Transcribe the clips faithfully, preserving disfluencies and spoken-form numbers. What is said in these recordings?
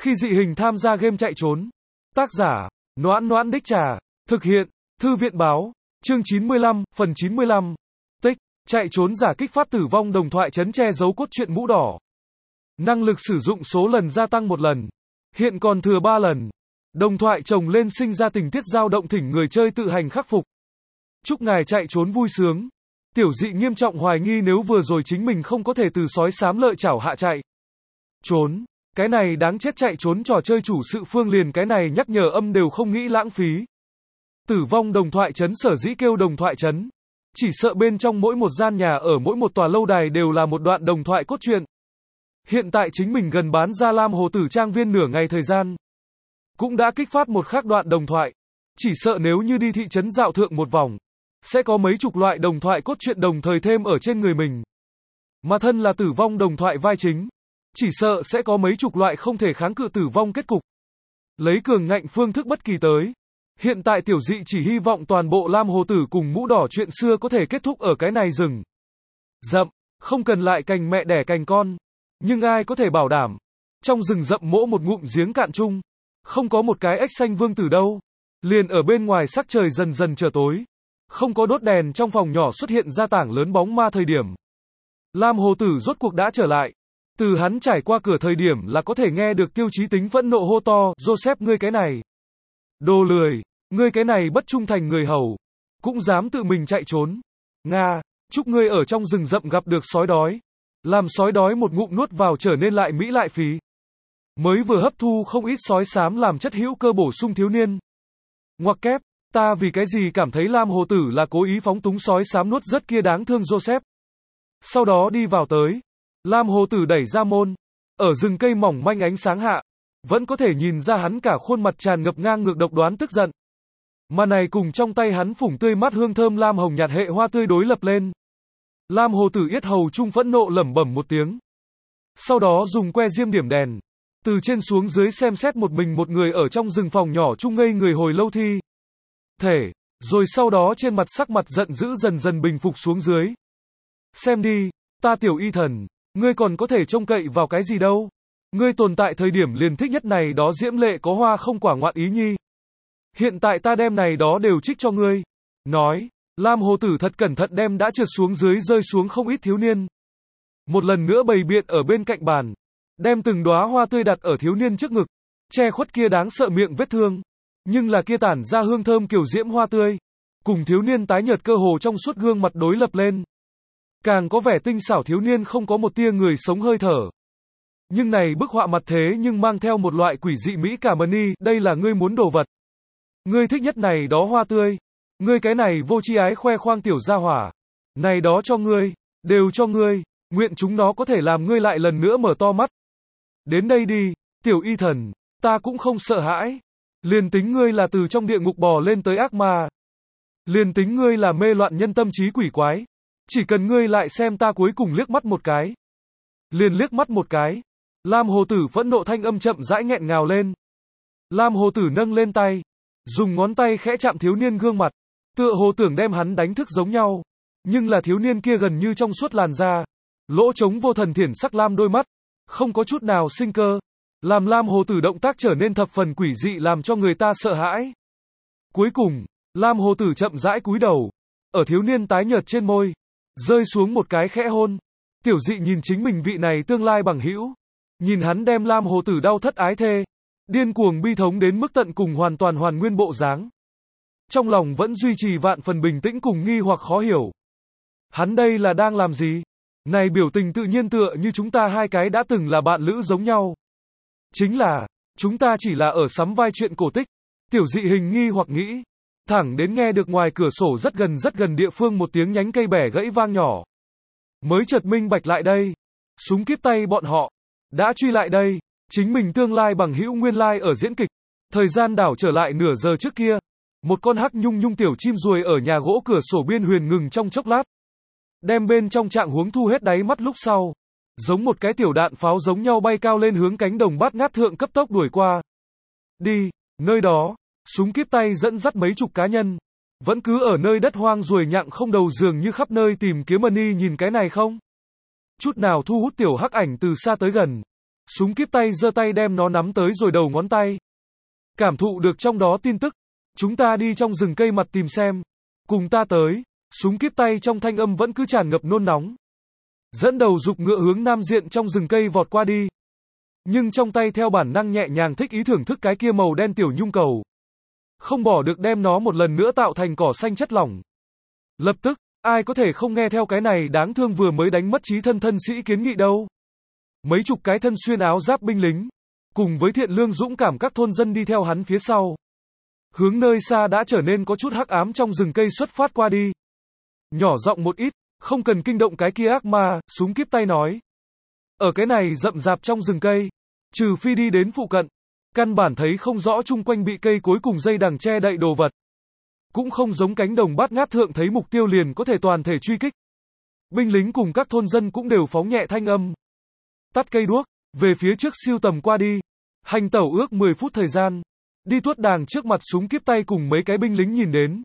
Khi dị hình tham gia game chạy trốn. Tác giả, Noãn Noãn Đích Trà. Thực hiện, Thư viện báo. Chương chín mươi lăm, phần chín mươi lăm. Tích, chạy trốn giả kích phát tử vong đồng thoại chấn che giấu cốt truyện mũ đỏ. Năng lực sử dụng số lần gia tăng một lần. Hiện còn thừa ba lần. Đồng thoại chồng lên sinh ra tình tiết dao động thỉnh người chơi tự hành khắc phục. Chúc ngài chạy trốn vui sướng. Tiểu dị nghiêm trọng hoài nghi nếu vừa rồi chính mình không có thể từ sói xám lợi chảo hạ chạy trốn. Cái này đáng chết, chạy trốn trò chơi chủ sự phương liền cái này nhắc nhở âm đều không nghĩ lãng phí. Tử vong đồng thoại chấn sở dĩ kêu đồng thoại chấn. Chỉ sợ bên trong mỗi một gian nhà ở mỗi một tòa lâu đài đều là một đoạn đồng thoại cốt truyện. Hiện tại chính mình gần bán ra Lam Hồ Tử Trang Viên nửa ngày thời gian. Cũng đã kích phát một khác đoạn đồng thoại. Chỉ sợ nếu như đi thị trấn dạo thượng một vòng, sẽ có mấy chục loại đồng thoại cốt truyện đồng thời thêm ở trên người mình. Mà thân là tử vong đồng thoại vai chính, chỉ sợ sẽ có mấy chục loại không thể kháng cự tử vong kết cục. Lấy cường ngạnh phương thức bất kỳ tới. Hiện tại tiểu dị chỉ hy vọng toàn bộ Lam Hồ Tử cùng mũ đỏ chuyện xưa có thể kết thúc ở cái này rừng rậm, không cần lại cành mẹ đẻ cành con. Nhưng ai có thể bảo đảm, trong rừng rậm mỗi một ngụm giếng cạn chung, không có một cái ếch xanh vương tử đâu. Liền ở bên ngoài sắc trời dần dần trở tối, không có đốt đèn trong phòng nhỏ xuất hiện ra tảng lớn bóng ma thời điểm. Lam Hồ Tử rốt cuộc đã trở lại. Từ hắn trải qua cửa thời điểm là có thể nghe được Tiêu Chí Tính phẫn nộ hô to, Joseph ngươi cái này. Đồ lười, ngươi cái này bất trung thành người hầu. Cũng dám tự mình chạy trốn. Nga, chúc ngươi ở trong rừng rậm gặp được sói đói. Làm sói đói một ngụm nuốt vào trở nên lại mỹ lại phí. Mới vừa hấp thu không ít sói xám làm chất hữu cơ bổ sung thiếu niên. Ngoặc kép, ta vì cái gì cảm thấy Lam Hồ Tử là cố ý phóng túng sói xám nuốt rất kia đáng thương Joseph. Sau đó đi vào tới. Lam Hồ Tử đẩy ra môn. Ở rừng cây mỏng manh ánh sáng hạ, vẫn có thể nhìn ra hắn cả khuôn mặt tràn ngập ngang ngược độc đoán tức giận. Mà này cùng trong tay hắn phủng tươi mát hương thơm lam hồng nhạt hệ hoa tươi đối lập lên. Lam Hồ Tử yết hầu trung phẫn nộ lẩm bẩm một tiếng. Sau đó dùng que diêm điểm đèn. Từ trên xuống dưới xem xét một mình một người ở trong rừng phòng nhỏ chung ngây người hồi lâu thi thể. Rồi sau đó trên mặt sắc mặt giận dữ dần dần bình phục xuống dưới. Xem đi, ta tiểu y thần. Ngươi còn có thể trông cậy vào cái gì đâu. Ngươi tồn tại thời điểm liền thích nhất này đó diễm lệ có hoa không quả ngoạn ý nhi. Hiện tại ta đem này đó đều trích cho ngươi. Nói, Lam Hồ Tử thật cẩn thận đem đã trượt xuống dưới rơi xuống không ít thiếu niên. Một lần nữa bày biện ở bên cạnh bàn. Đem từng đóa hoa tươi đặt ở thiếu niên trước ngực. Che khuất kia đáng sợ miệng vết thương. Nhưng là kia tản ra hương thơm kiểu diễm hoa tươi. Cùng thiếu niên tái nhợt cơ hồ trong suốt gương mặt đối lập lên. Càng có vẻ tinh xảo thiếu niên không có một tia người sống hơi thở. Nhưng này bức họa mặt thế nhưng mang theo một loại quỷ dị mỹ cảm ân, đây là ngươi muốn đồ vật. Ngươi thích nhất này đó hoa tươi. Ngươi cái này vô tri ái khoe khoang tiểu gia hỏa. Này đó cho ngươi, đều cho ngươi, nguyện chúng nó có thể làm ngươi lại lần nữa mở to mắt. Đến đây đi, tiểu y thần, ta cũng không sợ hãi. Liền tính ngươi là từ trong địa ngục bò lên tới ác ma. Liền tính ngươi là mê loạn nhân tâm trí quỷ quái. Chỉ cần ngươi lại xem ta cuối cùng liếc mắt một cái. Liền liếc mắt một cái. Lam Hồ Tử phẫn nộ thanh âm chậm rãi nghẹn ngào lên. Lam Hồ Tử nâng lên tay. Dùng ngón tay khẽ chạm thiếu niên gương mặt. Tựa hồ tưởng đem hắn đánh thức giống nhau. Nhưng là thiếu niên kia gần như trong suốt làn da. Lỗ trống vô thần thiển sắc lam đôi mắt. Không có chút nào sinh cơ. Làm Lam Hồ Tử động tác trở nên thập phần quỷ dị làm cho người ta sợ hãi. Cuối cùng, Lam Hồ Tử chậm rãi cúi đầu. Ở thiếu niên tái nhợt trên môi. Rơi xuống một cái khẽ hôn. Tiểu dị nhìn chính mình vị này tương lai bằng hữu. Nhìn hắn đem Lam Hồ Tử đau thất ái thê. Điên cuồng bi thống đến mức tận cùng hoàn toàn hoàn nguyên bộ dáng. Trong lòng vẫn duy trì vạn phần bình tĩnh cùng nghi hoặc khó hiểu. Hắn đây là đang làm gì? Này biểu tình tự nhiên tựa như chúng ta hai cái đã từng là bạn lữ giống nhau. Chính là, chúng ta chỉ là ở sắm vai chuyện cổ tích. Tiểu dị hình nghi hoặc nghĩ. Thẳng đến nghe được ngoài cửa sổ rất gần rất gần địa phương một tiếng nhánh cây bẻ gãy vang nhỏ. Mới chợt minh bạch lại đây. Súng kíp tay bọn họ. Đã truy lại đây. Chính mình tương lai bằng hữu nguyên lai ở diễn kịch. Thời gian đảo trở lại nửa giờ trước kia. Một con hắc nhung nhung tiểu chim ruồi ở nhà gỗ cửa sổ biên huyền ngừng trong chốc lát. Đem bên trong trạng huống thu hết đáy mắt lúc sau. Giống một cái tiểu đạn pháo giống nhau bay cao lên hướng cánh đồng bát ngát thượng cấp tốc đuổi qua. Đi, nơi đó. Súng kíp tay dẫn dắt mấy chục cá nhân. Vẫn cứ ở nơi đất hoang ruồi nhặng không đầu dường như khắp nơi tìm kiếm ân, nhìn cái này không? Chút nào thu hút tiểu hắc ảnh từ xa tới gần. Súng kíp tay giơ tay đem nó nắm tới rồi đầu ngón tay. Cảm thụ được trong đó tin tức. Chúng ta đi trong rừng cây mặt tìm xem. Cùng ta tới. Súng kíp tay trong thanh âm vẫn cứ tràn ngập nôn nóng. Dẫn đầu giục ngựa hướng nam diện trong rừng cây vọt qua đi. Nhưng trong tay theo bản năng nhẹ nhàng thích ý thưởng thức cái kia màu đen tiểu nhung cầu. Không bỏ được đem nó một lần nữa tạo thành cỏ xanh chất lỏng. Lập tức, ai có thể không nghe theo cái này đáng thương vừa mới đánh mất trí thân thân sĩ kiến nghị đâu. Mấy chục cái thân xuyên áo giáp binh lính, cùng với thiện lương dũng cảm các thôn dân đi theo hắn phía sau. Hướng nơi xa đã trở nên có chút hắc ám trong rừng cây xuất phát qua đi. Nhỏ giọng một ít, không cần kinh động cái kia ác ma, súng kíp tay nói. Ở cái này rậm rạp trong rừng cây, trừ phi đi đến phụ cận, căn bản thấy không rõ chung quanh bị cây cối cùng dây đằng che đậy đồ vật. Cũng không giống cánh đồng bát ngát thượng thấy mục tiêu liền có thể toàn thể truy kích. Binh lính cùng các thôn dân cũng đều phóng nhẹ thanh âm. Tắt cây đuốc, về phía trước siêu tầm qua đi. Hành tẩu ước mười phút thời gian. Đi tuốt đàng trước mặt súng kíp tay cùng mấy cái binh lính nhìn đến.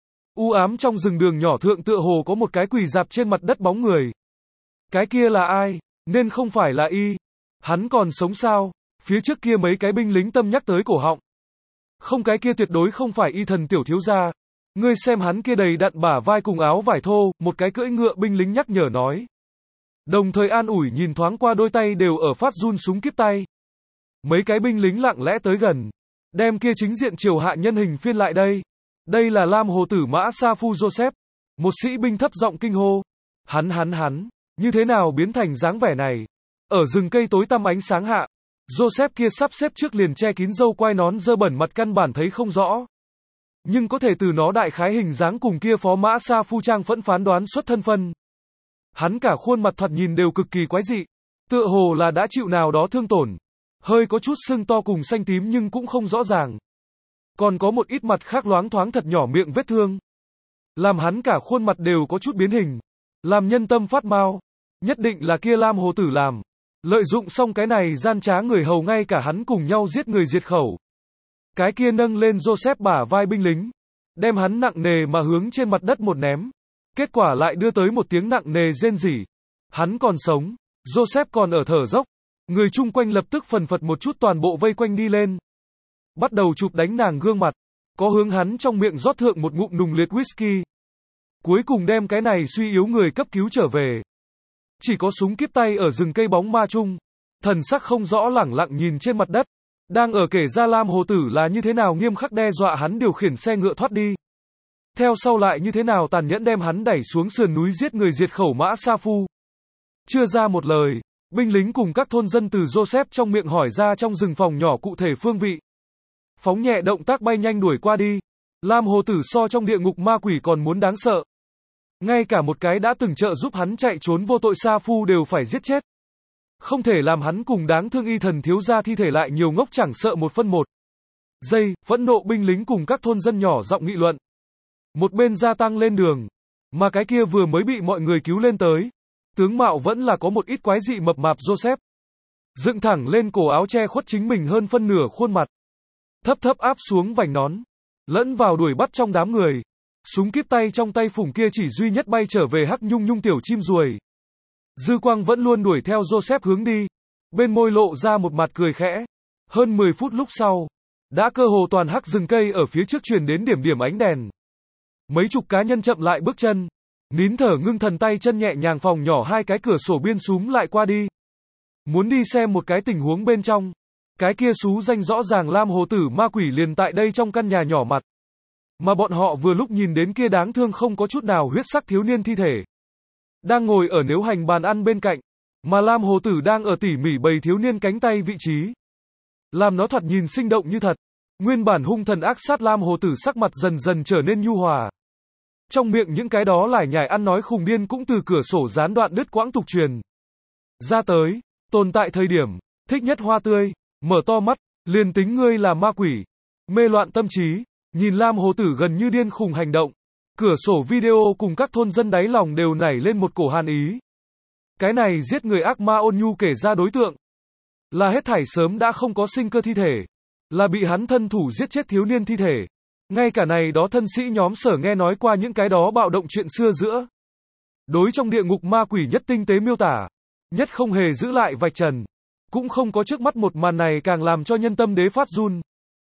U ám trong rừng đường nhỏ thượng tựa hồ có một cái quỳ dạp trên mặt đất bóng người. Cái kia là ai? Nên không phải là y. Hắn còn sống sao? Phía trước kia mấy cái binh lính tâm nhắc tới cổ họng. Không, cái kia tuyệt đối không phải y thần tiểu thiếu gia. Ngươi xem hắn kia đầy đặn bả vai cùng áo vải thô, một cái cưỡi ngựa binh lính nhắc nhở nói. Đồng thời an ủi nhìn thoáng qua đôi tay đều ở phát run súng kíp tay. Mấy cái binh lính lặng lẽ tới gần. Đem kia chính diện triều hạ nhân hình phiên lại đây. Đây là Lam Hồ Tử Mã Sa Phu Joseph. Một sĩ binh thấp giọng kinh hô. Hắn hắn hắn, như thế nào biến thành dáng vẻ này? Ở rừng cây tối tăm ánh sáng hạ, Joseph kia sắp xếp trước liền che kín râu quai nón dơ bẩn mặt căn bản thấy không rõ. Nhưng có thể từ nó đại khái hình dáng cùng kia phó Mã Sa Phu trang phẫn phán đoán xuất thân phân. Hắn cả khuôn mặt thoạt nhìn đều cực kỳ quái dị. Tựa hồ là đã chịu nào đó thương tổn. Hơi có chút sưng to cùng xanh tím nhưng cũng không rõ ràng. Còn có một ít mặt khác loáng thoáng thật nhỏ miệng vết thương. Làm hắn cả khuôn mặt đều có chút biến hình. Làm nhân tâm phát mau. Nhất định là kia Lam Hồ Tử làm. Lợi dụng xong cái này gian trá người hầu ngay cả hắn cùng nhau giết người diệt khẩu. Cái kia nâng lên Joseph bả vai binh lính. Đem hắn nặng nề mà hướng trên mặt đất một ném. Kết quả lại đưa tới một tiếng nặng nề rên rỉ. Hắn còn sống. Joseph còn ở thở dốc. Người chung quanh lập tức phần phật một chút toàn bộ vây quanh đi lên. Bắt đầu chụp đánh nàng gương mặt. Có hướng hắn trong miệng rót thượng một ngụm nùng liệt whisky. Cuối cùng đem cái này suy yếu người cấp cứu trở về. Chỉ có súng kíp tay ở rừng cây bóng ma chung. Thần sắc không rõ lẳng lặng nhìn trên mặt đất. Đang ở kể ra Lam Hồ Tử là như thế nào nghiêm khắc đe dọa hắn điều khiển xe ngựa thoát đi. Theo sau lại như thế nào tàn nhẫn đem hắn đẩy xuống sườn núi giết người diệt khẩu Mã Sa Phu. Chưa ra một lời, binh lính cùng các thôn dân từ Joseph trong miệng hỏi ra trong rừng phòng nhỏ cụ thể phương vị. Phóng nhẹ động tác bay nhanh đuổi qua đi. Lam Hồ Tử so trong địa ngục ma quỷ còn muốn đáng sợ. Ngay cả một cái đã từng trợ giúp hắn chạy trốn vô tội Sa Phu đều phải giết chết. Không thể làm hắn cùng đáng thương y thần thiếu gia thi thể lại nhiều ngốc chẳng sợ một phân một. Giây, phẫn nộ binh lính cùng các thôn dân nhỏ giọng nghị luận. Một bên gia tăng lên đường. Mà cái kia vừa mới bị mọi người cứu lên tới. Tướng mạo vẫn là có một ít quái dị mập mạp Joseph. Dựng thẳng lên cổ áo che khuất chính mình hơn phân nửa khuôn mặt. Thấp thấp áp xuống vành nón. Lẫn vào đuổi bắt trong đám người. Súng kíp tay trong tay phủng kia chỉ duy nhất bay trở về hắc nhung nhung tiểu chim ruồi. Dư quang vẫn luôn đuổi theo Joseph hướng đi. Bên môi lộ ra một mặt cười khẽ. Hơn mười phút lúc sau. Đã cơ hồ toàn hắc rừng cây ở phía trước truyền đến điểm điểm ánh đèn. Mấy chục cá nhân chậm lại bước chân. Nín thở ngưng thần tay chân nhẹ nhàng phòng nhỏ hai cái cửa sổ biên xúm lại qua đi. Muốn đi xem một cái tình huống bên trong. Cái kia xú danh rõ ràng Lam Hồ Tử ma quỷ liền tại đây trong căn nhà nhỏ mặt. Mà bọn họ vừa lúc nhìn đến kia đáng thương không có chút nào huyết sắc thiếu niên thi thể. Đang ngồi ở nếu hành bàn ăn bên cạnh. Mà Lam Hồ Tử đang ở tỉ mỉ bày thiếu niên cánh tay vị trí. Làm nó thoạt nhìn sinh động như thật. Nguyên bản hung thần ác sát Lam Hồ Tử sắc mặt dần dần trở nên nhu hòa. Trong miệng những cái đó lải nhải ăn nói khùng điên cũng từ cửa sổ gián đoạn đứt quãng tục truyền. Ra tới, tồn tại thời điểm, thích nhất hoa tươi, mở to mắt, liền tính ngươi là ma quỷ, mê loạn tâm trí, nhìn Lam Hồ Tử gần như điên khùng hành động. Cửa sổ video cùng các thôn dân đáy lòng đều nảy lên một cổ hàn ý. Cái này giết người ác ma ôn nhu kể ra đối tượng. Là hết thảy sớm đã không có sinh cơ thi thể. Là bị hắn thân thủ giết chết thiếu niên thi thể. Ngay cả này đó thân sĩ nhóm sở nghe nói qua những cái đó bạo động chuyện xưa giữa. Đối trong địa ngục ma quỷ nhất tinh tế miêu tả. Nhất không hề giữ lại vạch trần. Cũng không có trước mắt một màn này càng làm cho nhân tâm đế phát run.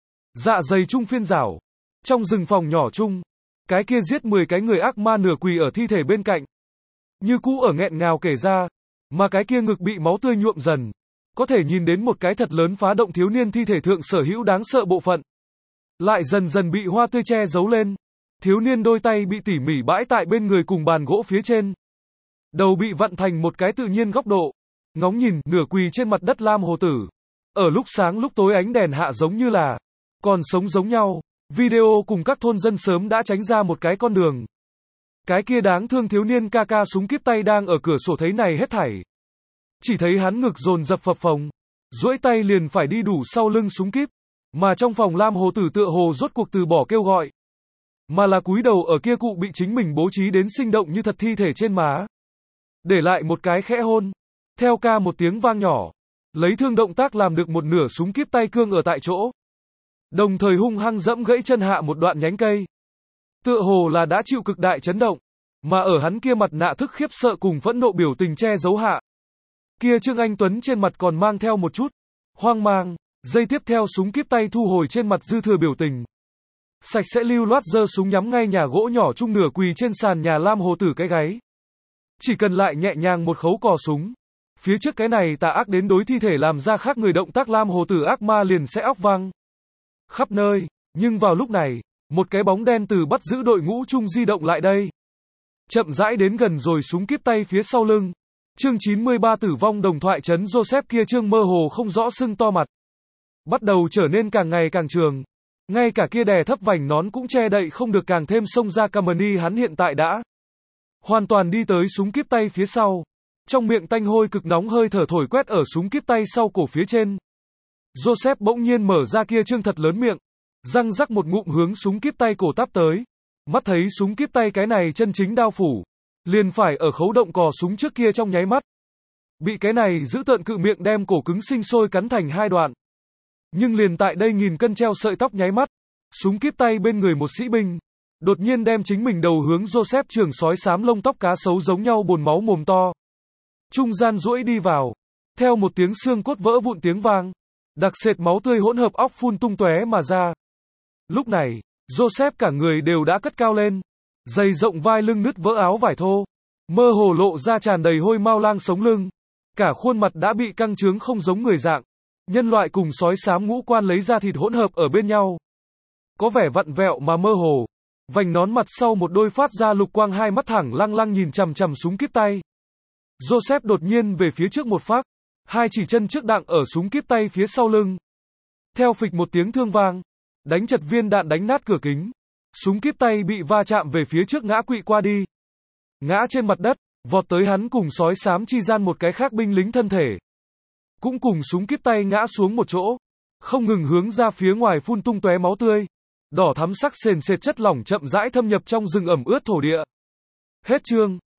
Dạ dày chung phiên rảo. Trong rừng phòng nhỏ chung, cái kia giết mười cái người ác ma nửa quỳ ở thi thể bên cạnh. Như cũ ở nghẹn ngào kể ra, mà cái kia ngực bị máu tươi nhuộm dần. Có thể nhìn đến một cái thật lớn phá động thiếu niên thi thể thượng sở hữu đáng sợ bộ phận. Lại dần dần bị hoa tươi che giấu lên. Thiếu niên đôi tay bị tỉ mỉ bãi tại bên người cùng bàn gỗ phía trên. Đầu bị vặn thành một cái tự nhiên góc độ. Ngóng nhìn, nửa quỳ trên mặt đất lam hồ tử. Ở lúc sáng lúc tối ánh đèn hạ giống như là còn sống giống nhau. Video cùng các thôn dân sớm đã tránh ra một cái con đường. Cái kia đáng thương thiếu niên ca ca súng kíp tay đang ở cửa sổ thấy này hết thảy. Chỉ thấy hắn ngực dồn dập phập phồng. Duỗi tay liền phải đi đủ sau lưng súng kíp. Mà trong phòng lam hồ tử tựa hồ rốt cuộc từ bỏ kêu gọi. Mà là cúi đầu ở kia cụ bị chính mình bố trí đến sinh động như thật thi thể trên má. Để lại một cái khẽ hôn. Theo ca một tiếng vang nhỏ. Lấy thương động tác làm được một nửa súng kíp tay cương ở tại chỗ. Đồng thời hung hăng dẫm gãy chân hạ một đoạn nhánh cây. Tựa hồ là đã chịu cực đại chấn động. Mà ở hắn kia mặt nạ thức khiếp sợ cùng phẫn nộ biểu tình che giấu hạ. Kia Trương Anh Tuấn trên mặt còn mang theo một chút hoang mang. Giây tiếp theo súng kíp tay thu hồi trên mặt dư thừa biểu tình. Sạch sẽ lưu loát giơ súng nhắm ngay nhà gỗ nhỏ chung nửa quỳ trên sàn nhà lam hồ tử cái gáy. Chỉ cần lại nhẹ nhàng một khấu cò súng. Phía trước cái này tà ác đến đối thi thể làm ra khác người động tác lam hồ tử ác ma liền sẽ óc văng khắp nơi. Nhưng vào lúc này, một cái bóng đen từ bắt giữ đội ngũ chung di động lại đây. Chậm rãi đến gần rồi súng kíp tay phía sau lưng. Chương chín mươi ba tử vong đồng thoại trấn Joseph kia trương mơ hồ không rõ sưng to mặt. Bắt đầu trở nên càng ngày càng trường. Ngay cả kia đè thấp vành nón cũng che đậy không được càng thêm xông ra Camani hắn hiện tại đã hoàn toàn đi tới súng kíp tay phía sau. Trong miệng tanh hôi cực nóng hơi thở thổi quét ở súng kíp tay sau cổ phía trên. Joseph bỗng nhiên mở ra kia trương thật lớn miệng. Răng rắc một ngụm hướng súng kíp tay cổ táp tới. Mắt thấy súng kíp tay cái này chân chính đao phủ. Liền phải ở khấu động cò súng trước kia trong nháy mắt. Bị cái này giữ tợn cự miệng đem cổ cứng sinh sôi cắn thành hai đoạn. Nhưng liền tại đây nghìn cân treo sợi tóc nháy mắt. Súng kíp tay bên người một sĩ binh. Đột nhiên đem chính mình đầu hướng Joseph trường sói xám lông tóc cá sấu giống nhau bồn máu mồm to. Trung gian duỗi đi vào. Theo một tiếng xương cốt vỡ vụn tiếng vang. Đặc sệt máu tươi hỗn hợp óc phun tung tóe mà ra. Lúc này, Joseph cả người đều đã cất cao lên. Dày rộng vai lưng nứt vỡ áo vải thô. Mơ hồ lộ ra tràn đầy hôi mau lang sống lưng. Cả khuôn mặt đã bị căng trướng không giống người dạng. Nhân loại cùng sói xám ngũ quan lấy ra thịt hỗn hợp ở bên nhau. Có vẻ vặn vẹo mà mơ hồ. Vành nón mặt sau một đôi phát ra lục quang hai mắt thẳng lăng lăng nhìn chằm chằm súng kíp tay. Joseph đột nhiên về phía trước một phát. Hai chỉ chân trước đặng ở súng kíp tay phía sau lưng. Theo phịch một tiếng thương vang. Đánh chật viên đạn đánh nát cửa kính. Súng kíp tay bị va chạm về phía trước ngã quỵ qua đi. Ngã trên mặt đất. Vọt tới hắn cùng sói xám chi gian một cái khác binh lính thân thể. Cũng cùng súng kíp tay ngã xuống một chỗ. Không ngừng hướng ra phía ngoài phun tung tóe máu tươi. Đỏ thắm sắc sền sệt chất lỏng chậm rãi thâm nhập trong rừng ẩm ướt thổ địa. Hết chương.